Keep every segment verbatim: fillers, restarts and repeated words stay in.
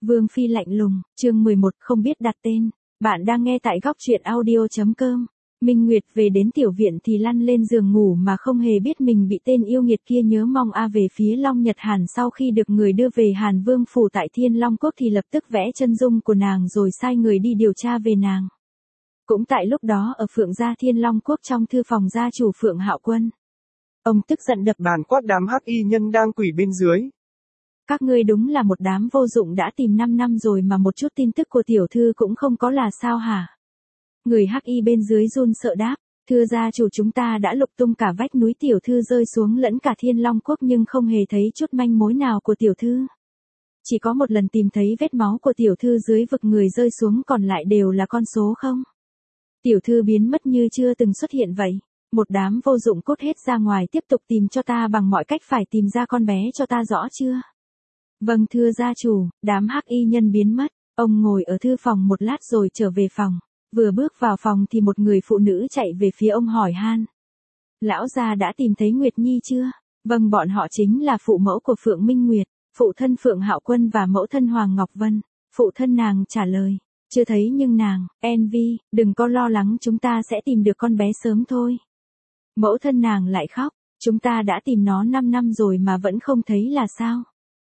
Vương Phi lạnh lùng, chương mười một không biết đặt tên. Bạn đang nghe tại góc truyện audio.com. Minh Nguyệt về đến tiểu viện thì lăn lên giường ngủ mà không hề biết mình bị tên yêu nghiệt kia nhớ mong a về phía Long Nhật Hàn. Sau khi được người đưa về Hàn Vương phủ tại Thiên Long Quốc thì lập tức vẽ chân dung của nàng rồi sai người đi điều tra về nàng. Cũng tại lúc đó ở Phượng gia Thiên Long Quốc trong thư phòng gia chủ Phượng Hạo Quân, ông tức giận đập bàn quát đám hắc y nhân đang quỳ bên dưới. Các ngươi đúng là một đám vô dụng, đã tìm năm năm rồi mà một chút tin tức của tiểu thư cũng không có là sao hả? Người hắc y bên dưới run sợ đáp, thưa gia chủ, chúng ta đã lục tung cả vách núi tiểu thư rơi xuống lẫn cả Thiên Long Quốc nhưng không hề thấy chút manh mối nào của tiểu thư. Chỉ có một lần tìm thấy vết máu của tiểu thư dưới vực người rơi xuống, còn lại đều là con số không. Tiểu thư biến mất như chưa từng xuất hiện vậy. Một đám vô dụng, cút hết ra ngoài tiếp tục tìm cho ta bằng mọi cách, phải tìm ra con bé cho ta rõ chưa? Vâng thưa gia chủ. Đám hắc y nhân biến mất. Ông ngồi ở thư phòng một lát rồi trở về phòng. Vừa bước vào phòng thì một người phụ nữ chạy về phía ông hỏi han. Lão gia đã tìm thấy Nguyệt Nhi chưa? Vâng, bọn họ chính là phụ mẫu của Phượng Minh Nguyệt, phụ thân Phượng Hạo Quân và mẫu thân Hoàng Ngọc Vân. Phụ thân nàng trả lời, chưa thấy nhưng nàng, Envy, đừng có lo lắng, chúng ta sẽ tìm được con bé sớm thôi. Mẫu thân nàng lại khóc, chúng ta đã tìm nó năm năm rồi mà vẫn không thấy là sao?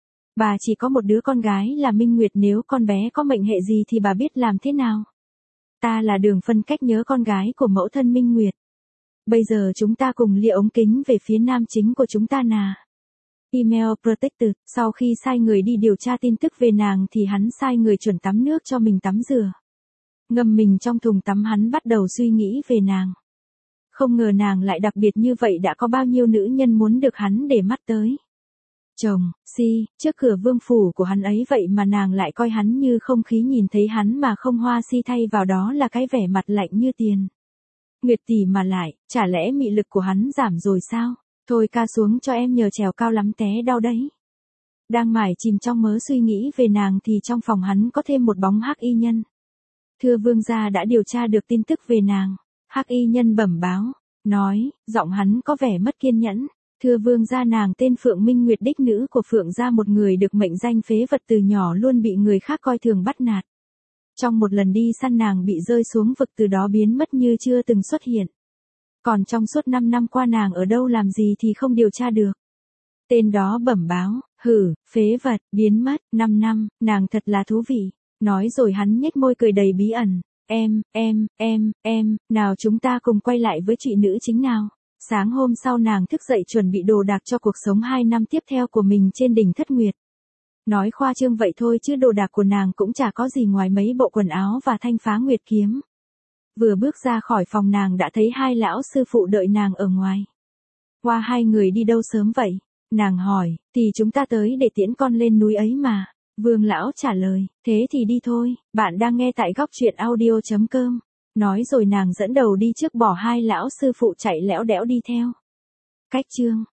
Bà chỉ có một đứa con gái là Minh Nguyệt, nếu con bé có mệnh hệ gì thì bà biết làm thế nào? Ta là Đường Phân Cách nhớ con gái của mẫu thân Minh Nguyệt. Bây giờ chúng ta cùng lia ống kính về phía nam chính của chúng ta nà. Email Protector, sau khi sai người đi điều tra tin tức về nàng thì hắn sai người chuẩn tắm nước cho mình tắm rửa. Ngâm mình trong thùng tắm, hắn bắt đầu suy nghĩ về nàng. Không ngờ nàng lại đặc biệt như vậy, đã có bao nhiêu nữ nhân muốn được hắn để mắt tới. Chồng, si, trước cửa vương phủ của hắn ấy vậy mà nàng lại coi hắn như không khí, nhìn thấy hắn mà không hoa si, thay vào đó là cái vẻ mặt lạnh như tiền. Nguyệt tỷ mà lại, chả lẽ mị lực của hắn giảm rồi sao? Thôi ca xuống cho em, nhờ trèo cao lắm té đau đấy. Đang mải chìm trong mớ suy nghĩ về nàng thì trong phòng hắn có thêm một bóng hắc y nhân. Thưa vương gia đã điều tra được tin tức về nàng. Hắc y nhân bẩm báo, nói, giọng hắn có vẻ mất kiên nhẫn. Thưa vương gia, nàng tên Phượng Minh Nguyệt, đích nữ của Phượng gia, một người được mệnh danh phế vật, từ nhỏ luôn bị người khác coi thường bắt nạt. Trong một lần đi săn nàng bị rơi xuống vực, từ đó biến mất như chưa từng xuất hiện. Còn trong suốt năm năm qua nàng ở đâu làm gì thì không điều tra được. Tên đó bẩm báo, hử, phế vật, biến mất, năm năm, nàng thật là thú vị. Nói rồi hắn nhếch môi cười đầy bí ẩn. Em, em, em, em, nào chúng ta cùng quay lại với chị nữ chính nào. Sáng hôm sau nàng thức dậy chuẩn bị đồ đạc cho cuộc sống hai năm tiếp theo của mình trên đỉnh Thất Nguyệt. Nói khoa trương vậy thôi chứ đồ đạc của nàng cũng chả có gì ngoài mấy bộ quần áo và thanh phá nguyệt kiếm. Vừa bước ra khỏi phòng nàng đã thấy hai lão sư phụ đợi nàng ở ngoài. Qua hai người đi đâu sớm vậy? Nàng hỏi, thì chúng ta tới để tiễn con lên núi ấy mà. Vương lão trả lời, thế thì đi thôi. Bạn đang nghe tại góc truyện audio.com. Nói rồi nàng dẫn đầu đi trước, bỏ hai lão sư phụ chạy lẽo đẽo đi theo. Cách chương